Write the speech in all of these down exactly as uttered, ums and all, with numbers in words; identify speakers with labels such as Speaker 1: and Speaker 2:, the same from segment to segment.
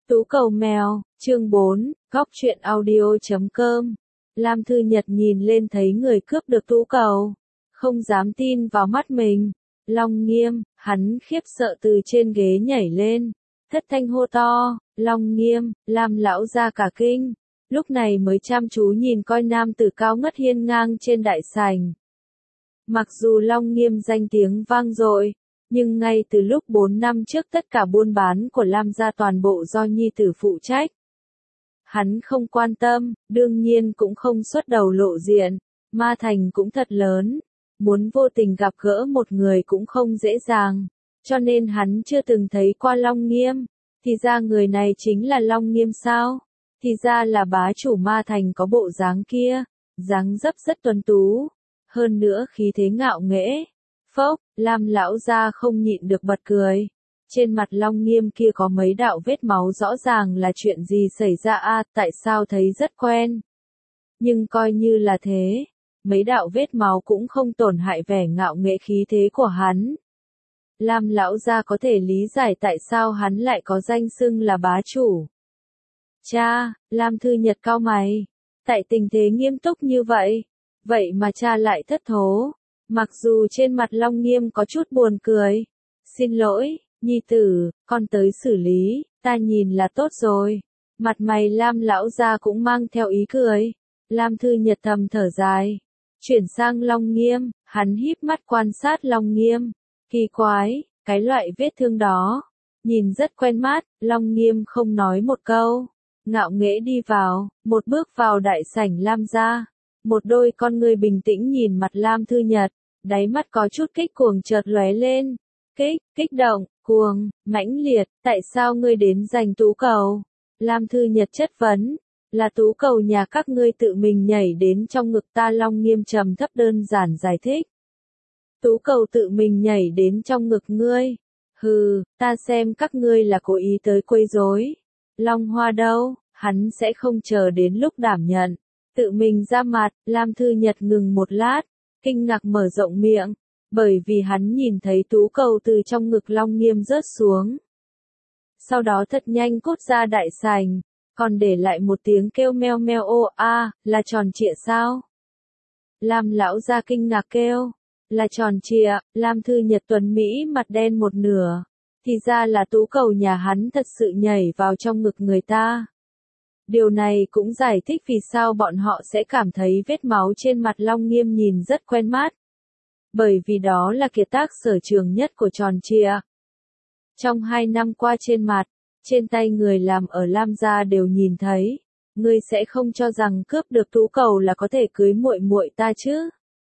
Speaker 1: Tú cầu mèo, chương bốn, góc truyện audio.com. Lam Thư Nhật nhìn lên thấy người cướp được tú cầu. Không dám tin vào mắt mình. Long Nghiêm, hắn khiếp sợ từ trên ghế nhảy lên. Thất thanh hô to, Long Nghiêm, Lam lão ra cả kinh. Lúc này mới chăm chú nhìn coi nam tử cao ngất hiên ngang trên đại sảnh. Mặc dù Long Nghiêm danh tiếng vang dội, nhưng ngay từ lúc bốn năm trước tất cả buôn bán của Lam gia toàn bộ do nhi tử phụ trách. Hắn không quan tâm, đương nhiên cũng không xuất đầu lộ diện, Ma Thành cũng thật lớn, muốn vô tình gặp gỡ một người cũng không dễ dàng, cho nên hắn chưa từng thấy qua Long Nghiêm, thì ra người này chính là Long Nghiêm sao? Thì ra là bá chủ Ma Thành có bộ dáng kia, dáng dấp rất tuấn tú, hơn nữa khí thế ngạo nghễ. Phốc, Lam lão gia không nhịn được bật cười. Trên mặt Long Nghiêm kia có mấy đạo vết máu rõ ràng là chuyện gì xảy ra a, à, tại sao thấy rất quen. Nhưng coi như là thế, mấy đạo vết máu cũng không tổn hại vẻ ngạo nghễ khí thế của hắn. Lam lão gia có thể lý giải tại sao hắn lại có danh xưng là bá chủ. Cha, Lam Thư Nhật cau mày, tại tình thế nghiêm túc như vậy, vậy mà cha lại thất thố. Mặc dù trên mặt Long Nghiêm có chút buồn cười. Xin lỗi, nhi tử, con tới xử lý, ta nhìn là tốt rồi. Mặt mày Lam lão gia cũng mang theo ý cười. Lam Thư Nhật thầm thở dài. Chuyển sang Long Nghiêm, hắn híp mắt quan sát Long Nghiêm. Kỳ quái, cái loại vết thương đó. Nhìn rất quen mắt, Long Nghiêm không nói một câu. Ngạo nghễ đi vào, một bước vào đại sảnh Lam gia. Một đôi con người bình tĩnh nhìn mặt Lam Thư Nhật, đáy mắt có chút kích cuồng chợt lóe lên. Kích, kích động, cuồng, mãnh liệt, tại sao ngươi đến giành tú cầu? Lam Thư Nhật chất vấn, là tú cầu nhà các ngươi tự mình nhảy đến trong ngực ta. Long Nghiêm trầm thấp đơn giản giải thích. Tú cầu tự mình nhảy đến trong ngực ngươi? Hừ, ta xem các ngươi là cố ý tới quấy rối. Long Hoa đâu, hắn sẽ không chờ đến lúc đảm nhận. Tự mình ra mặt. Lam Thư Nhật ngừng một lát, kinh ngạc mở rộng miệng, bởi vì hắn nhìn thấy tú cầu từ trong ngực Long Nghiêm rớt xuống. Sau đó thật nhanh cút ra đại sảnh, còn để lại một tiếng kêu meo meo. Ô a, à, là tròn trịa sao? Lam lão gia kinh ngạc kêu, là tròn trịa. Lam Thư Nhật tuấn Mỹ mặt đen một nửa, thì ra là tú cầu nhà hắn thật sự nhảy vào trong ngực người ta. Điều này cũng giải thích vì sao bọn họ sẽ cảm thấy vết máu trên mặt Long Nghiêm nhìn rất quen mắt. Bởi vì đó là kiệt tác sở trường nhất của tròn trịa. Trong hai năm qua trên mặt, trên tay người làm ở Lam gia đều nhìn thấy, ngươi sẽ không cho rằng cướp được tú cầu là có thể cưới muội muội ta chứ?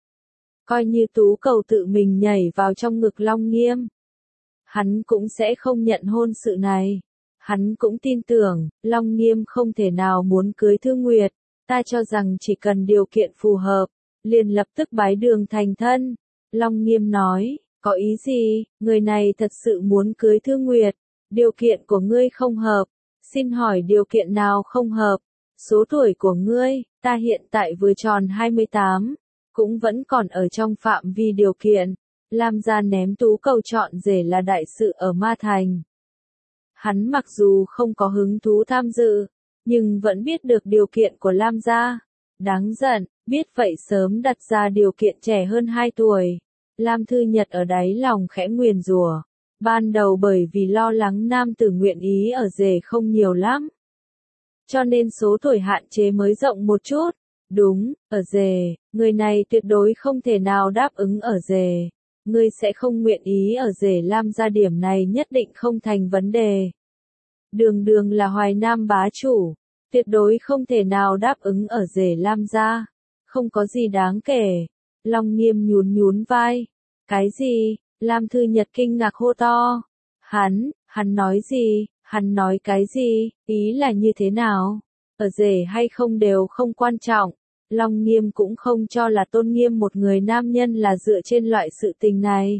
Speaker 1: Coi như tú cầu tự mình nhảy vào trong ngực Long Nghiêm, hắn cũng sẽ không nhận hôn sự này. Hắn cũng tin tưởng, Long Nghiêm không thể nào muốn cưới Thư Nguyệt, ta cho rằng chỉ cần điều kiện phù hợp, liền lập tức bái đường thành thân. Long Nghiêm nói, có ý gì, người này thật sự muốn cưới Thư Nguyệt, điều kiện của ngươi không hợp, xin hỏi điều kiện nào không hợp, số tuổi của ngươi, ta hiện tại vừa tròn hai mươi tám, cũng vẫn còn ở trong phạm vi điều kiện. Lam gia ném tú cầu chọn rể là đại sự ở Ma Thành. Hắn mặc dù không có hứng thú tham dự, nhưng vẫn biết được điều kiện của Lam gia. Đáng giận, biết vậy sớm đặt ra điều kiện trẻ hơn hai tuổi. Lam Thư Nhật ở đáy lòng khẽ nguyền rủa. Ban đầu bởi vì lo lắng nam tử nguyện ý ở rể không nhiều lắm, cho nên số tuổi hạn chế mới rộng một chút. Đúng, ở rể, người này tuyệt đối không thể nào đáp ứng ở rể. Ngươi sẽ không nguyện ý ở rể Lam gia, điểm này nhất định không thành vấn đề. Đường đường là Hoài Nam bá chủ, tuyệt đối không thể nào đáp ứng ở rể Lam gia. Không có gì đáng kể. Long Nghiêm nhún nhún vai. Cái gì? Lam Thư Nhật kinh ngạc hô to. Hắn, hắn nói gì? Hắn nói cái gì? Ý là như thế nào? Ở rể hay không đều không quan trọng. Long Nghiêm cũng không cho là tôn nghiêm một người nam nhân là dựa trên loại sự tình này.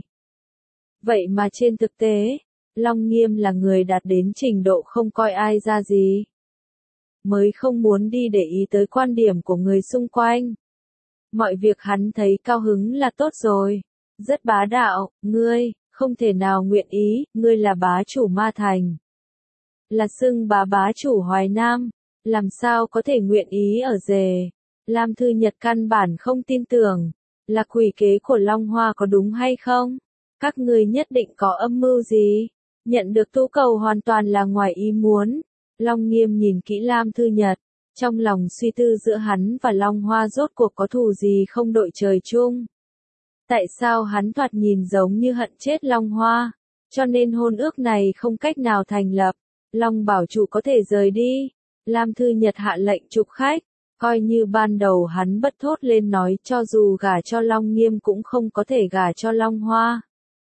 Speaker 1: Vậy mà trên thực tế, Long Nghiêm là người đạt đến trình độ không coi ai ra gì, mới không muốn đi để ý tới quan điểm của người xung quanh. Mọi việc hắn thấy cao hứng là tốt rồi. Rất bá đạo, ngươi, không thể nào nguyện ý, ngươi là bá chủ Ma Thành. là xưng bá bá chủ Hoài Nam, làm sao có thể nguyện ý ở rể. Lam Thư Nhật căn bản không tin tưởng, là quỷ kế của Long Hoa có đúng hay không? Các ngươi nhất định có âm mưu gì? Nhận được tú cầu hoàn toàn là ngoài ý muốn. Long Nghiêm nhìn kỹ Lam Thư Nhật, trong lòng suy tư giữa hắn và Long Hoa rốt cuộc có thù gì không đội trời chung. Tại sao hắn thoạt nhìn giống như hận chết Long Hoa, cho nên hôn ước này không cách nào thành lập. Long bảo chủ có thể rời đi. Lam Thư Nhật hạ lệnh chụp khách, coi như ban đầu hắn bất thốt lên nói cho dù gả cho Long Nghiêm cũng không có thể gả cho Long Hoa.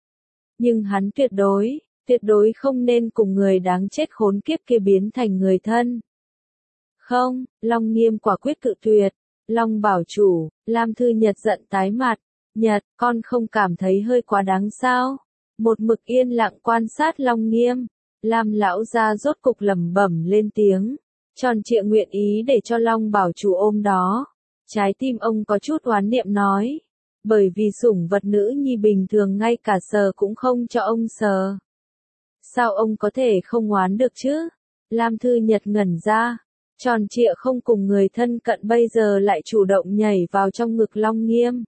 Speaker 1: Nhưng hắn tuyệt đối, tuyệt đối không nên cùng người đáng chết khốn kiếp kia biến thành người thân. Không, Long Nghiêm quả quyết cự tuyệt. Long bảo chủ, Lam Thư Nhật giận tái mặt. Nhật, con không cảm thấy hơi quá đáng sao? Một mực yên lặng quan sát Long Nghiêm. Lam lão gia rốt cục lẩm bẩm lên tiếng. Tròn trịa nguyện ý để cho Long bảo chủ ôm đó. Trái tim ông có chút oán niệm nói. Bởi vì sủng vật nữ nhi bình thường ngay cả sờ cũng không cho ông sờ. Sao ông có thể không oán được chứ? Lam Thư Nhật ngẩn ra. Tròn trịa không cùng người thân cận bây giờ lại chủ động nhảy vào trong ngực Long Nghiêm.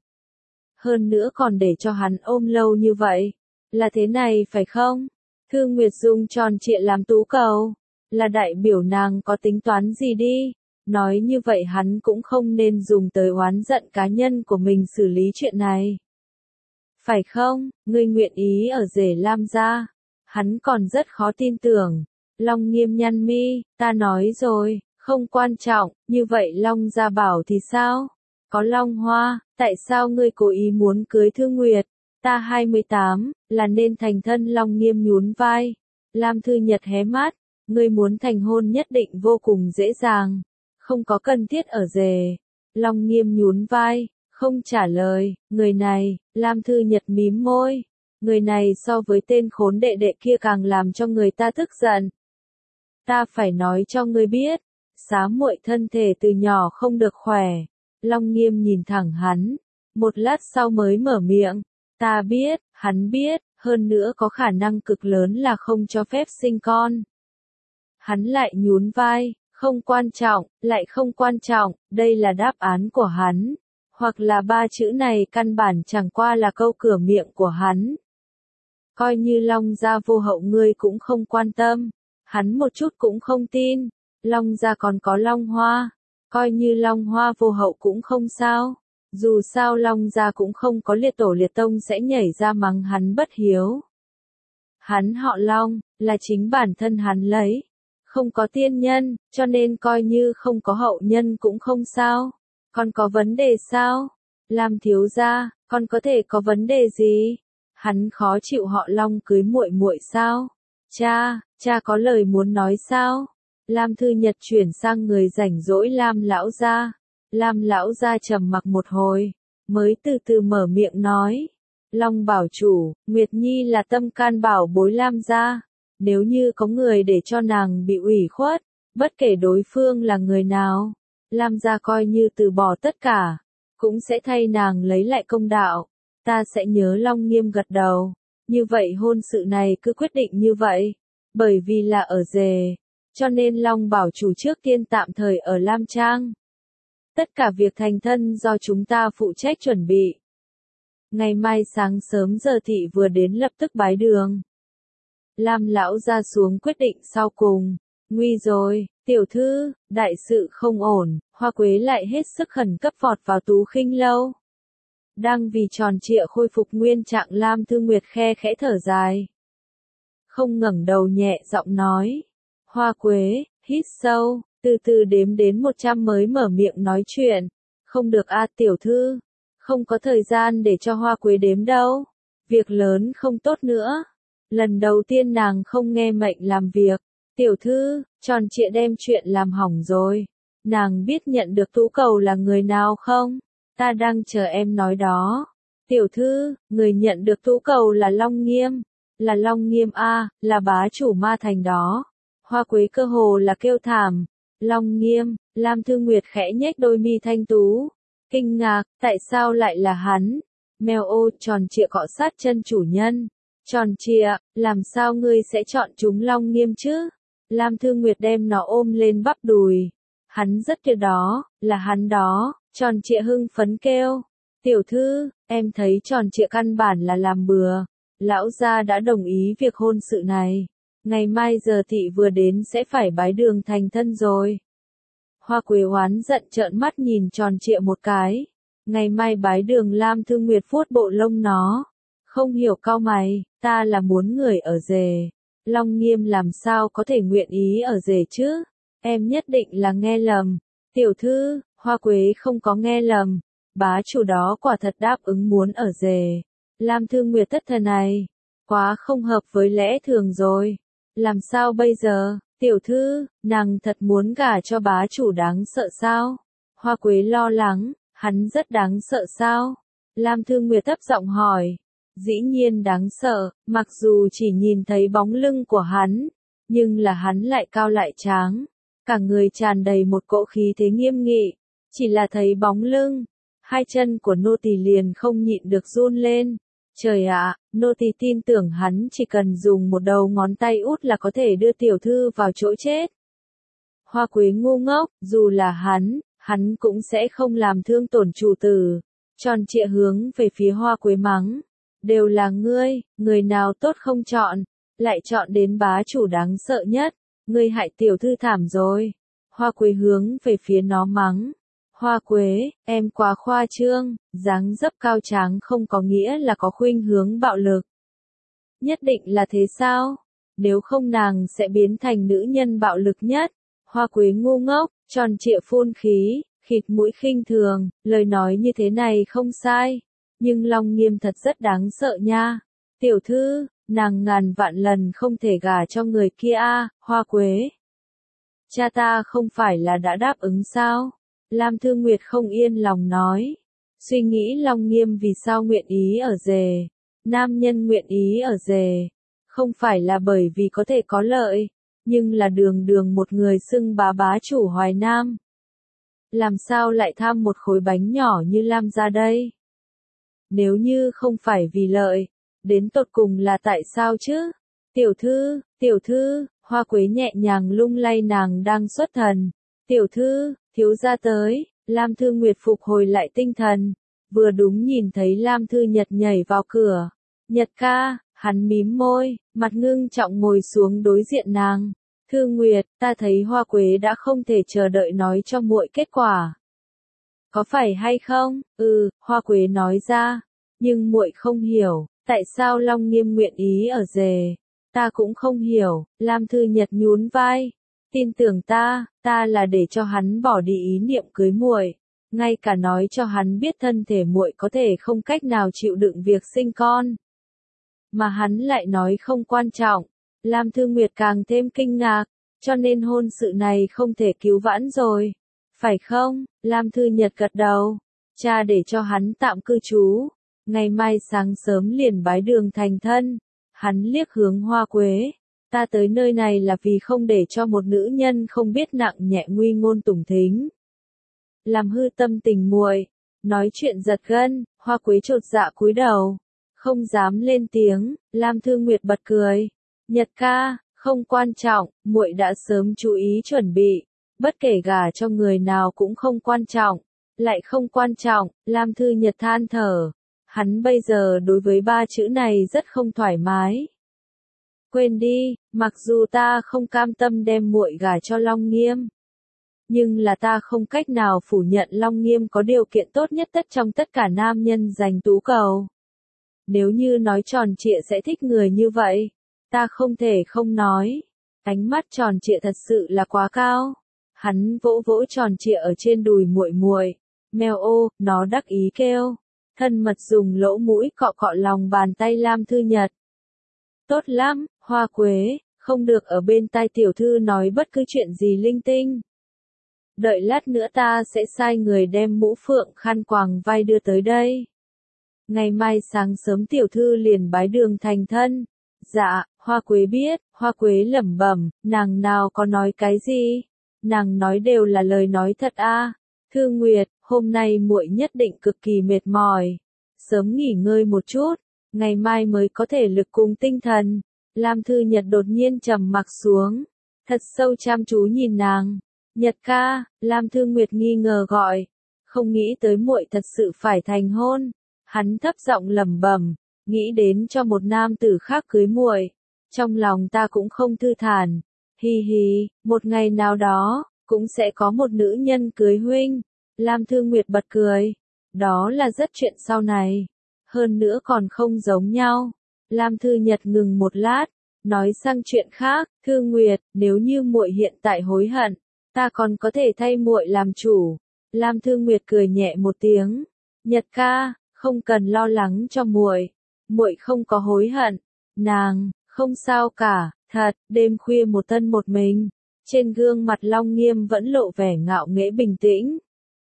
Speaker 1: Hơn nữa còn để cho hắn ôm lâu như vậy. Là thế này phải không? Thư Nguyệt Dung tròn trịa làm tú cầu. Là đại biểu nàng có tính toán gì đi. Nói như vậy hắn cũng không nên dùng tới oán giận cá nhân của mình xử lý chuyện này. Phải không, ngươi nguyện ý ở rể Lam gia. Hắn còn rất khó tin tưởng. Long Nghiêm nhăn mi, ta nói rồi, không quan trọng, như vậy Long gia bảo thì sao? Có Long Hoa, tại sao ngươi cố ý muốn cưới Thư Nguyệt? Ta hai mươi tám, là nên thành thân. Long Nghiêm nhún vai. Lam Thư Nhật hé mắt, ngươi muốn thành hôn nhất định vô cùng dễ dàng. Không có cần thiết ở rể. Long Nghiêm nhún vai, không trả lời. Người này, Lam Thư Nhật mím môi. Người này so với tên khốn đệ đệ kia càng làm cho người ta tức giận. Ta phải nói cho ngươi biết, xá muội thân thể từ nhỏ không được khỏe. Long Nghiêm nhìn thẳng hắn, một lát sau mới mở miệng. Ta biết, hắn biết, hơn nữa có khả năng cực lớn là không cho phép sinh con. Hắn lại nhún vai, không quan trọng, lại không quan trọng, đây là đáp án của hắn. Hoặc là ba chữ này căn bản chẳng qua là câu cửa miệng của hắn. Coi như Long gia vô hậu ngươi cũng không quan tâm. Hắn một chút cũng không tin. Long gia còn có Long Hoa. Coi như Long Hoa vô hậu cũng không sao. Dù sao Long gia cũng không có liệt tổ liệt tông sẽ nhảy ra mắng hắn bất hiếu. Hắn họ Long, là chính bản thân hắn lấy. Không có tiên nhân, cho nên coi như không có hậu nhân cũng không sao. Còn có vấn đề sao? Lam thiếu gia, con có thể có vấn đề gì? Hắn khó chịu họ Long cưới muội muội sao? Cha, cha có lời muốn nói sao? Lam Thư Nhật chuyển sang người rảnh rỗi Lam lão gia. Lam lão gia trầm mặc một hồi, mới từ từ mở miệng nói. Long bảo chủ, Nguyệt Nhi là tâm can bảo bối Lam gia. Nếu như có người để cho nàng bị ủy khuất, bất kể đối phương là người nào, Lam gia coi như từ bỏ tất cả, cũng sẽ thay nàng lấy lại công đạo. Ta sẽ nhớ. Long Nghiêm gật đầu. Như vậy hôn sự này cứ quyết định như vậy. Bởi vì là ở rể, cho nên Long bảo chủ trước tiên tạm thời ở Lam Trang. Tất cả việc thành thân do chúng ta phụ trách chuẩn bị. Ngày mai sáng sớm giờ thị vừa đến lập tức bái đường. Lam lão ra xuống quyết định sau cùng. Nguy rồi, tiểu thư, đại sự không ổn. Hoa Quế lại hết sức khẩn cấp vọt vào Tú Khinh lâu. Đang vì tròn trịa khôi phục nguyên trạng, Lam Thư Nguyệt khe khẽ thở dài. Không ngẩng đầu nhẹ giọng nói. Hoa Quế, hít sâu, từ từ đếm đến một trăm mới mở miệng nói chuyện. Không được a tiểu thư. Không có thời gian để cho Hoa Quế đếm đâu. Việc lớn không tốt nữa. Lần đầu tiên nàng không nghe mệnh làm việc. Tiểu thư, tròn trịa đem chuyện làm hỏng rồi. Nàng biết nhận được tú cầu là người nào không? Ta đang chờ em nói đó. Tiểu thư, người nhận được tú cầu là Long Nghiêm. Là Long Nghiêm a, là bá chủ Ma Thành đó. Hoa Quế cơ hồ là kêu thảm. Long Nghiêm, Lam Thư Nguyệt khẽ nhếch đôi mi thanh tú. Kinh ngạc, tại sao lại là hắn? Mèo ô, tròn trịa cọ sát chân chủ nhân. Tròn trịa, làm sao ngươi sẽ chọn chúng Long Nghiêm chứ? Lam Thư Nguyệt đem nó ôm lên bắp đùi. Hắn rất tuyệt đó, là hắn đó, Tròn Trịa hưng phấn kêu. Tiểu thư, em thấy Tròn Trịa căn bản là làm bừa. Lão gia đã đồng ý việc hôn sự này. Ngày mai giờ thị vừa đến sẽ phải bái đường thành thân rồi. Hoa Quế oán giận trợn mắt nhìn Tròn Trịa một cái. Ngày mai bái đường. Lam Thư Nguyệt vuốt bộ lông nó. Không hiểu cau mày, ta là muốn người ở rể. Long Nghiêm làm sao có thể nguyện ý ở rể chứ? Em nhất định là nghe lầm. Tiểu thư, Hoa Quế không có nghe lầm. Bá chủ đó quả thật đáp ứng muốn ở rể. Lam Thư Nguyệt thất thần này. Quá không hợp với lẽ thường rồi. Làm sao bây giờ? Tiểu thư, nàng thật muốn gả cho bá chủ đáng sợ sao? Hoa Quế lo lắng, hắn rất đáng sợ sao? Lam Thư Nguyệt thấp giọng hỏi. Dĩ nhiên đáng sợ, mặc dù chỉ nhìn thấy bóng lưng của hắn, nhưng là hắn lại cao lại tráng, cả người tràn đầy một cỗ khí thế nghiêm nghị, chỉ là thấy bóng lưng, hai chân của nô tỳ liền không nhịn được run lên. Trời ạ, nô tỳ tin tưởng hắn chỉ cần dùng một đầu ngón tay út là có thể đưa tiểu thư vào chỗ chết. Hoa Quế ngu ngốc, dù là hắn, hắn cũng sẽ không làm thương tổn chủ tử. Tròn Trịa hướng về phía Hoa Quế mắng. Đều là ngươi, người nào tốt không chọn, lại chọn đến bá chủ đáng sợ nhất, ngươi hại tiểu thư thảm rồi. Hoa Quế hướng về phía nó mắng. Hoa Quế, em quá khoa trương, dáng dấp cao tráng không có nghĩa là có khuynh hướng bạo lực. Nhất định là thế sao? Nếu không nàng sẽ biến thành nữ nhân bạo lực nhất. Hoa Quế ngu ngốc, Tròn Trịa phun khí, khịt mũi khinh thường, lời nói như thế này không sai. Nhưng Long Nghiêm thật rất đáng sợ nha. Tiểu thư, nàng ngàn vạn lần không thể gả cho người kia a. Hoa Quế. Cha ta không phải là đã đáp ứng sao? Lam Thư Nguyệt không yên lòng nói. Suy nghĩ Long Nghiêm vì sao nguyện ý ở rể. Nam nhân nguyện ý ở rể. Không phải là bởi vì có thể có lợi, nhưng là đường đường một người xưng bá bá chủ Hoài Nam. Làm sao lại tham một khối bánh nhỏ như Lam gia đây? Nếu như không phải vì lợi, đến tột cùng là tại sao chứ? Tiểu thư, tiểu thư, Hoa Quế nhẹ nhàng lung lay nàng đang xuất thần. Tiểu thư, thiếu gia tới. Lam Thư Nguyệt phục hồi lại tinh thần, vừa đúng nhìn thấy Lam Thư Nhật nhảy vào cửa. Nhật ca, hắn mím môi, mặt ngưng trọng ngồi xuống đối diện nàng. Thư Nguyệt, ta thấy Hoa Quế đã không thể chờ đợi nói cho muội kết quả. Có phải hay không? Ừ, Hoa Quế nói ra. Nhưng muội không hiểu, tại sao Long Nghiêm nguyện ý ở rể. Ta cũng không hiểu. Lam Thư Nhật nhún vai. Tin tưởng ta, ta là để cho hắn bỏ đi ý niệm cưới muội, ngay cả nói cho hắn biết thân thể muội có thể không cách nào chịu đựng việc sinh con. Mà hắn lại nói không quan trọng. Lam Thư Nguyệt càng thêm kinh ngạc, cho nên hôn sự này không thể cứu vãn rồi. Phải không? Lam Thư Nhật gật đầu. Cha để cho hắn tạm cư trú. Ngày mai sáng sớm liền bái đường thành thân. Hắn liếc hướng Hoa Quế. Ta tới nơi này là vì không để cho một nữ nhân không biết nặng nhẹ nguy ngôn tủng thính. Làm hư tâm tình muội. Nói chuyện giật gân, Hoa Quế chột dạ cúi đầu. Không dám lên tiếng. Lam Thư Nguyệt bật cười. Nhật ca, không quan trọng, muội đã sớm chú ý chuẩn bị. Bất kể gả cho người nào cũng không quan trọng. Lại không quan trọng. Lam Thư Nhật than thở. Hắn bây giờ đối với ba chữ này rất không thoải mái. Quên đi, mặc dù ta không cam tâm đem muội gả cho Long Nghiêm, nhưng là ta không cách nào phủ nhận Long Nghiêm có điều kiện tốt nhất tất trong tất cả nam nhân giành tú cầu. Nếu như nói Tròn Trịa sẽ thích người như vậy, ta không thể không nói. Ánh mắt Tròn Trịa thật sự là quá cao. Hắn vỗ vỗ Tròn Trịa ở trên đùi muội muội. Mèo ô, nó đắc ý kêu. Thân mật dùng lỗ mũi cọ cọ lòng bàn tay Lam Thư Nhật. Tốt lắm, Hoa Quế, không được ở bên tai tiểu thư nói bất cứ chuyện gì linh tinh. Đợi lát nữa ta sẽ sai người đem mũ phượng khăn quàng vai đưa tới đây. Ngày mai sáng sớm tiểu thư liền bái đường thành thân. Dạ, Hoa Quế biết. Hoa Quế lẩm bẩm, nàng nào có nói cái gì? Nàng nói đều là lời nói thật a. À. Thư Nguyệt, hôm nay muội nhất định cực kỳ mệt mỏi. Sớm nghỉ ngơi một chút, ngày mai mới có thể lực cùng tinh thần. Lam Thư Nhật đột nhiên trầm mặc xuống. thật sâu chăm chú nhìn nàng. Nhật ca, Lam Thư Nguyệt nghi ngờ gọi, không nghĩ tới muội thật sự phải thành hôn. Hắn thấp giọng lẩm bẩm, nghĩ đến cho một nam tử khác cưới muội, trong lòng ta cũng không thư thản. Hi hi, một ngày nào đó, cũng sẽ có một nữ nhân cưới huynh. Lam Thư Nguyệt bật cười, đó là rất chuyện sau này, hơn nữa còn không giống nhau. Lam Thư Nhật ngừng một lát, nói sang chuyện khác, Thư Nguyệt, nếu như muội hiện tại hối hận, ta còn có thể thay muội làm chủ. Lam Thư Nguyệt cười nhẹ một tiếng, Nhật ca, không cần lo lắng cho muội, muội không có hối hận. Nàng, không sao cả, thật. Đêm khuya một thân một mình, trên gương mặt Long Nghiêm vẫn lộ vẻ ngạo nghễ bình tĩnh,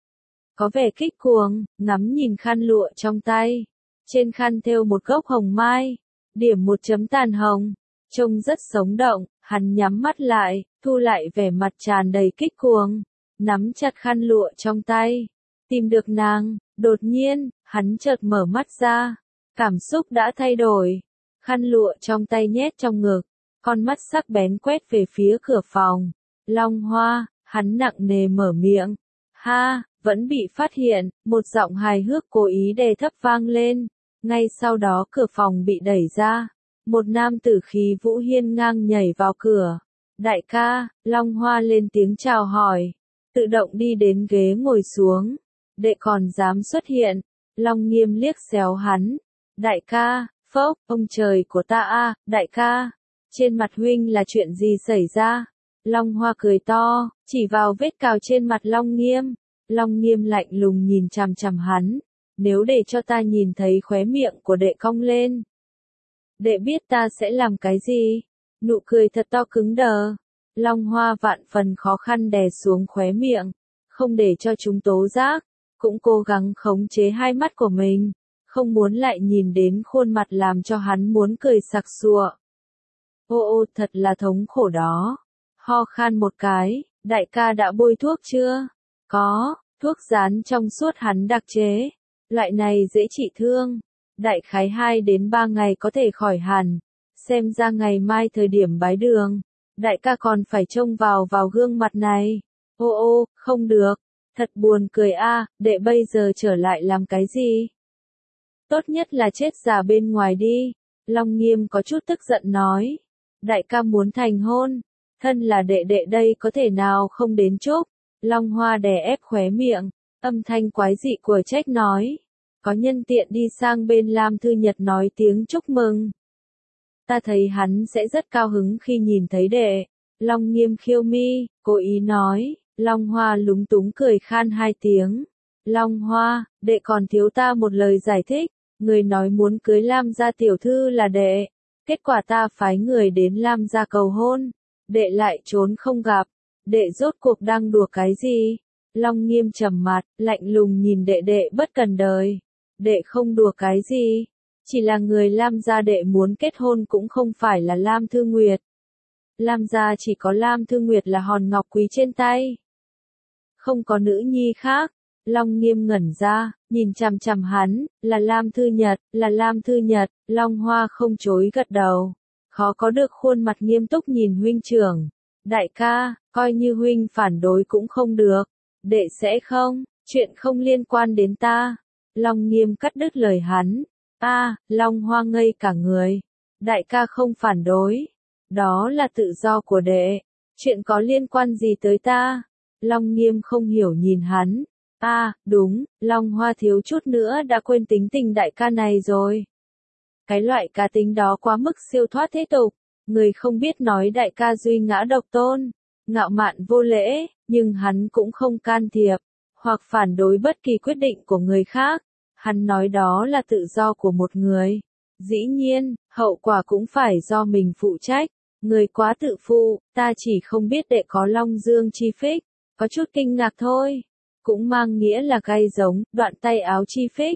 Speaker 1: có vẻ kích cuồng, ngắm nhìn khăn lụa trong tay, trên khăn thêu một gốc hồng mai, điểm một chấm tàn hồng, trông rất sống động. Hắn nhắm mắt lại, thu lại vẻ mặt tràn đầy kích cuồng, nắm chặt khăn lụa trong tay, tìm được nàng. Đột nhiên, hắn chợt mở mắt ra, cảm xúc đã thay đổi, khăn lụa trong tay nhét trong ngực, con mắt sắc bén quét về phía cửa phòng. Long Hoa, hắn nặng nề mở miệng. Ha, vẫn bị phát hiện, một giọng hài hước cố ý đè thấp vang lên. Ngay sau đó cửa phòng bị đẩy ra, một nam tử khí vũ hiên ngang nhảy vào cửa. Đại ca, Long Hoa lên tiếng chào hỏi, tự động đi đến ghế ngồi xuống. Đệ còn dám xuất hiện? Long Nghiêm liếc xéo hắn. Đại ca, phốc, ông trời của ta a, đại ca, trên mặt huynh là chuyện gì xảy ra? Long Hoa cười to, chỉ vào vết cào trên mặt Long Nghiêm. Long Nghiêm lạnh lùng nhìn chằm chằm hắn, nếu để cho ta nhìn thấy khóe miệng của đệ cong lên, đệ biết ta sẽ làm cái gì? Nụ cười thật to cứng đờ. Long Hoa vạn phần khó khăn đè xuống khóe miệng, không để cho chúng tố giác, cũng cố gắng khống chế hai mắt của mình, không muốn lại nhìn đến khuôn mặt làm cho hắn muốn cười sặc sụa. Ô ô, thật là thống khổ đó. Ho khan một cái, đại ca đã bôi thuốc chưa? Có, thuốc dán trong suốt hắn đặc chế. Loại này dễ trị thương. Đại khái hai đến ba ngày có thể khỏi hẳn. Xem ra ngày mai thời điểm bái đường, đại ca còn phải trông vào vào gương mặt này. Ô ô, không được. Thật buồn cười a, đệ bây giờ trở lại làm cái gì? Tốt nhất là chết già bên ngoài đi. Long Nghiêm có chút tức giận nói. Đại ca muốn thành hôn, thân là đệ đệ đây có thể nào không đến chúc. Long Hoa đè ép khóe miệng, âm thanh quái dị của trách nói. Có nhân tiện đi sang bên Lam Thư Nhật nói tiếng chúc mừng. Ta thấy hắn sẽ rất cao hứng khi nhìn thấy đệ. Long Nghiêm khiêu mi, cố ý nói. Long Hoa lúng túng cười khan hai tiếng. Long Hoa, đệ còn thiếu ta một lời giải thích. Người nói muốn cưới Lam gia tiểu thư là đệ. Kết quả ta phái người đến Lam gia cầu hôn. Đệ lại trốn không gặp. Đệ rốt cuộc đang đùa cái gì? Long Nghiêm trầm mặt, lạnh lùng nhìn đệ đệ bất cần đời. Đệ không đùa cái gì? Chỉ là người Lam gia đệ muốn kết hôn cũng không phải là Lam Thư Nguyệt. Lam gia chỉ có Lam Thư Nguyệt là hòn ngọc quý trên tay, không có nữ nhi khác. Long Nghiêm ngẩn ra, nhìn chằm chằm hắn, là Lam Thư Nhật, là Lam Thư Nhật. Long Hoa không chối gật đầu, khó có được khuôn mặt nghiêm túc nhìn huynh trưởng. Đại ca, coi như huynh phản đối cũng không được, đệ sẽ không, chuyện không liên quan đến ta. Long Nghiêm cắt đứt lời hắn. A, Long Hoa ngây cả người. Đại ca không phản đối, đó là tự do của đệ, chuyện có liên quan gì tới ta? Long Nghiêm không hiểu nhìn hắn. A, à, đúng, Long Hoa thiếu chút nữa đã quên tính tình đại ca này rồi. Cái loại cá tính đó quá mức siêu thoát thế tục, người không biết nói đại ca duy ngã độc tôn, ngạo mạn vô lễ, nhưng hắn cũng không can thiệp, hoặc phản đối bất kỳ quyết định của người khác. Hắn nói đó là tự do của một người. Dĩ nhiên, hậu quả cũng phải do mình phụ trách. Người quá tự phụ, ta chỉ không biết đệ có Long Dương chi phích, có chút kinh ngạc thôi. Cũng mang nghĩa là gai giống, đoạn tay áo chi phích.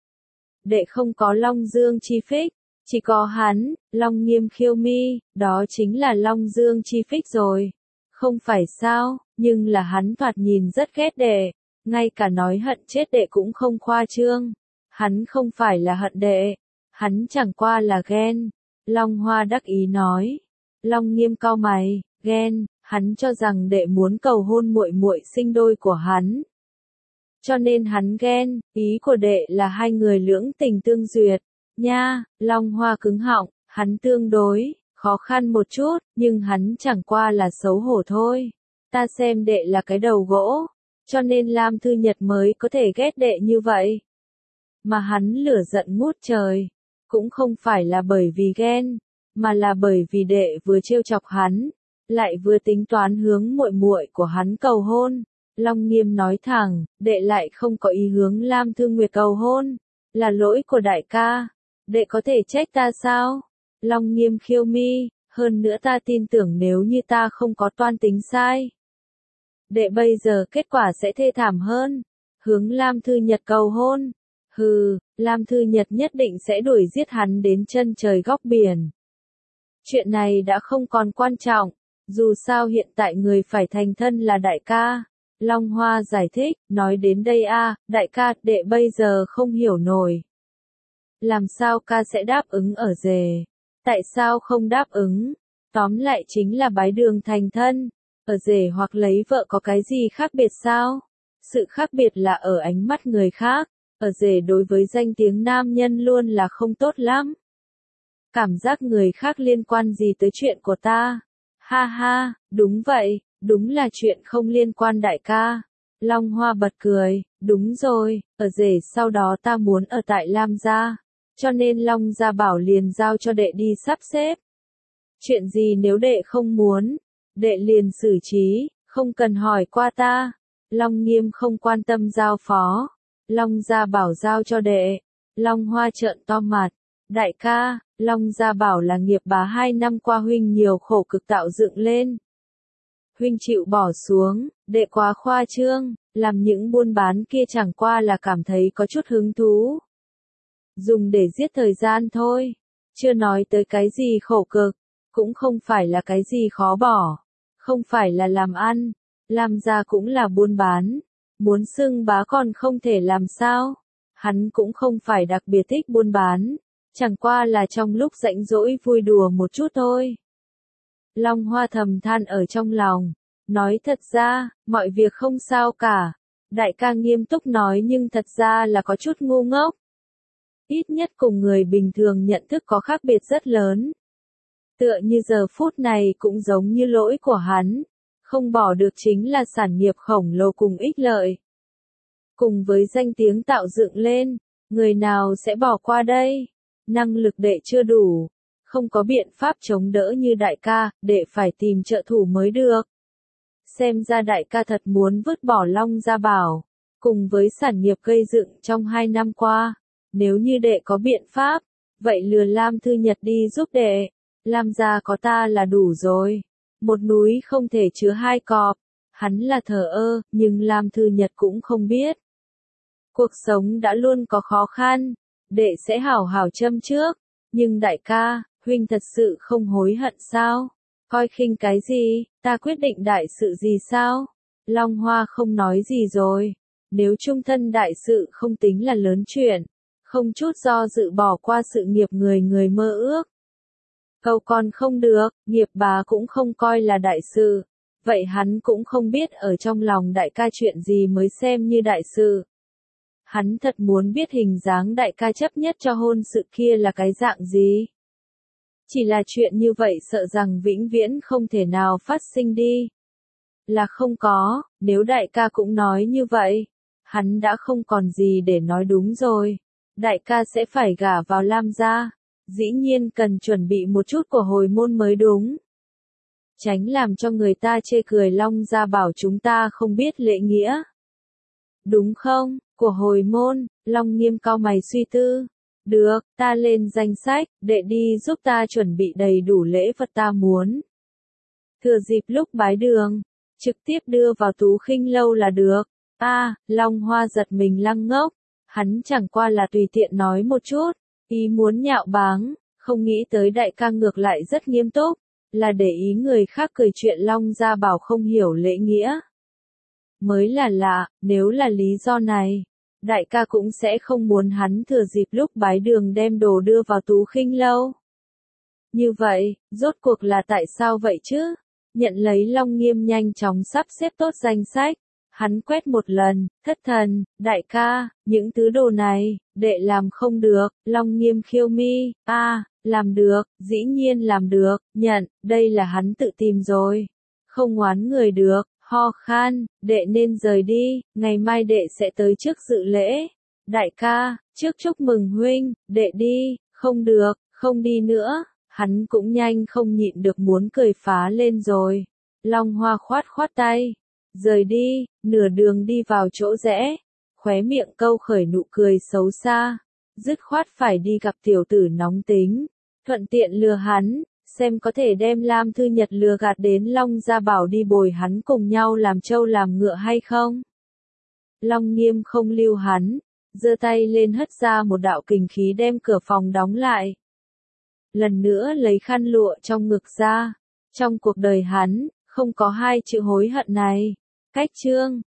Speaker 1: Đệ không có Long Dương chi phích, chỉ có hắn. Long Nghiêm khiêu mi, đó chính là Long Dương chi phích rồi. Không phải sao, nhưng là hắn thoạt nhìn rất ghét đệ, ngay cả nói hận chết đệ cũng không khoa trương. Hắn không phải là hận đệ, hắn chẳng qua là ghen. Long Hoa đắc ý nói. Long Nghiêm cau mày, ghen, Hắn cho rằng đệ muốn cầu hôn muội muội sinh đôi của hắn. Cho nên hắn ghen, ý của đệ là hai người lưỡng tình tương duyệt. Nha, Long Hoa cứng họng, hắn tương đối, khó khăn một chút, nhưng hắn chẳng qua là xấu hổ thôi. Ta xem đệ là cái đầu gỗ, cho nên Lam Thư Nhật mới có thể ghét đệ như vậy. Mà hắn lửa giận ngút trời, cũng không phải là bởi vì ghen, mà là bởi vì đệ vừa trêu chọc hắn, lại vừa tính toán hướng muội muội của hắn cầu hôn. Long Nghiêm nói thẳng, đệ lại không có ý hướng Lam Thư Nguyệt cầu hôn, là lỗi của đại ca, đệ có thể trách ta sao? Long Nghiêm khiêu mi, hơn nữa ta tin tưởng nếu như ta không có toan tính sai, đệ bây giờ kết quả sẽ thê thảm hơn, hướng Lam Thư Nhật cầu hôn. Hừ, Lam Thư Nhật nhất định sẽ đuổi giết hắn đến chân trời góc biển. Chuyện này đã không còn quan trọng, dù sao hiện tại người phải thành thân là đại ca. Long Hoa giải thích, nói đến đây a, đại ca, đệ bây giờ không hiểu nổi. Làm sao ca sẽ đáp ứng ở rể? Tại sao không đáp ứng? Tóm lại chính là bái đường thành thân. Ở rể hoặc lấy vợ có cái gì khác biệt sao? Sự khác biệt là ở ánh mắt người khác. Ở rể đối với danh tiếng nam nhân luôn là không tốt lắm. Cảm giác người khác liên quan gì tới chuyện của ta? Ha ha, đúng vậy, đúng là chuyện không liên quan đại ca. Long Hoa bật cười, đúng rồi, ở rể sau đó ta muốn ở tại Lam gia, cho nên Long gia bảo liền giao cho đệ đi sắp xếp. Chuyện gì nếu đệ không muốn, đệ liền xử trí, không cần hỏi qua ta. Long Nghiêm không quan tâm giao phó. Long gia bảo giao cho đệ. Long Hoa trợn to mặt. Đại ca, Long gia bảo là nghiệp bá hai năm qua huynh nhiều khổ cực tạo dựng lên. Huynh chịu bỏ xuống, đệ quá khoa trương, làm những buôn bán kia chẳng qua là cảm thấy có chút hứng thú. Dùng để giết thời gian thôi, chưa nói tới cái gì khổ cực, cũng không phải là cái gì khó bỏ, không phải là làm ăn, làm ra cũng là buôn bán, muốn xưng bá còn không thể làm sao, hắn cũng không phải đặc biệt thích buôn bán, chẳng qua là trong lúc rảnh rỗi vui đùa một chút thôi. Long Hoa thầm than ở trong lòng, nói thật ra, mọi việc không sao cả, đại ca nghiêm túc nói nhưng thật ra là có chút ngu ngốc. Ít nhất cùng người bình thường nhận thức có khác biệt rất lớn. Tựa như giờ phút này cũng giống như lỗi của hắn, không bỏ được chính là sản nghiệp khổng lồ cùng ích lợi. Cùng với danh tiếng tạo dựng lên, người nào sẽ bỏ qua đây? Năng lực đệ chưa đủ, không có biện pháp chống đỡ như đại ca, đệ phải tìm trợ thủ mới được. Xem ra đại ca thật muốn vứt bỏ Long gia bảo, cùng với sản nghiệp gây dựng trong hai năm qua. Nếu như đệ có biện pháp, vậy lừa Lam Thư Nhật đi giúp đệ. Lam gia có ta là đủ rồi. Một núi không thể chứa hai cọp. Hắn là thờ ơ, nhưng Lam Thư Nhật cũng không biết. Cuộc sống đã luôn có khó khăn, đệ sẽ hảo hảo châm trước. Nhưng đại ca, huynh thật sự không hối hận sao? Coi khinh cái gì, ta quyết định đại sự gì sao? Long Hoa không nói gì rồi. Nếu chung thân đại sự không tính là lớn chuyện, không chút do dự bỏ qua sự nghiệp người người mơ ước. Cầu còn không được, nghiệp bá cũng không coi là đại sự. Vậy hắn cũng không biết ở trong lòng đại ca chuyện gì mới xem như đại sự. Hắn thật muốn biết hình dáng đại ca chấp nhất cho hôn sự kia là cái dạng gì. Chỉ là chuyện như vậy sợ rằng vĩnh viễn không thể nào phát sinh đi. Là không có, nếu đại ca cũng nói như vậy, hắn đã không còn gì để nói đúng rồi. Đại ca sẽ phải gả vào Lam gia, dĩ nhiên cần chuẩn bị một chút của hồi môn mới đúng. Tránh làm cho người ta chê cười Long gia bảo chúng ta không biết lễ nghĩa. Đúng không, của hồi môn, Long Nghiêm cau mày suy tư. Được, ta lên danh sách, đệ đi giúp ta chuẩn bị đầy đủ lễ vật ta muốn. Thừa dịp lúc bái đường, trực tiếp đưa vào Tú Khinh lâu là được. A, à, Long Hoa giật mình lăng ngốc. Hắn chẳng qua là tùy tiện nói một chút, ý muốn nhạo báng, không nghĩ tới đại ca ngược lại rất nghiêm túc, là để ý người khác cười chuyện Long gia bảo không hiểu lễ nghĩa. Mới là lạ, nếu là lý do này, đại ca cũng sẽ không muốn hắn thừa dịp lúc bái đường đem đồ đưa vào Tú Khinh lâu. Như vậy, rốt cuộc là tại sao vậy chứ? Nhận lấy Long Nghiêm nhanh chóng sắp xếp tốt danh sách. Hắn quét một lần, thất thần, đại ca, những thứ đồ này, đệ làm không được, Long Nghiêm khiêu mi, a à, làm được, dĩ nhiên làm được, nhận, đây là hắn tự tìm rồi. Không oán người được, ho khan, đệ nên rời đi, ngày mai đệ sẽ tới trước dự lễ. Đại ca, trước chúc mừng huynh, đệ đi, không được, không đi nữa, hắn cũng nhanh không nhịn được muốn cười phá lên rồi. Long Hoa khoát khoát tay, rời đi, nửa đường đi vào chỗ rẽ, khóe miệng câu khởi nụ cười xấu xa, dứt khoát phải đi gặp tiểu tử nóng tính, thuận tiện lừa hắn, xem có thể đem Lam Thư Nhật lừa gạt đến Long Gia Bảo đi bồi hắn cùng nhau làm trâu làm ngựa hay không. Long Nghiêm không lưu hắn, giơ tay lên hất ra một đạo kình khí đem cửa phòng đóng lại. Lần nữa lấy khăn lụa trong ngực ra, trong cuộc đời hắn, không có hai chữ hối hận này. Cách chương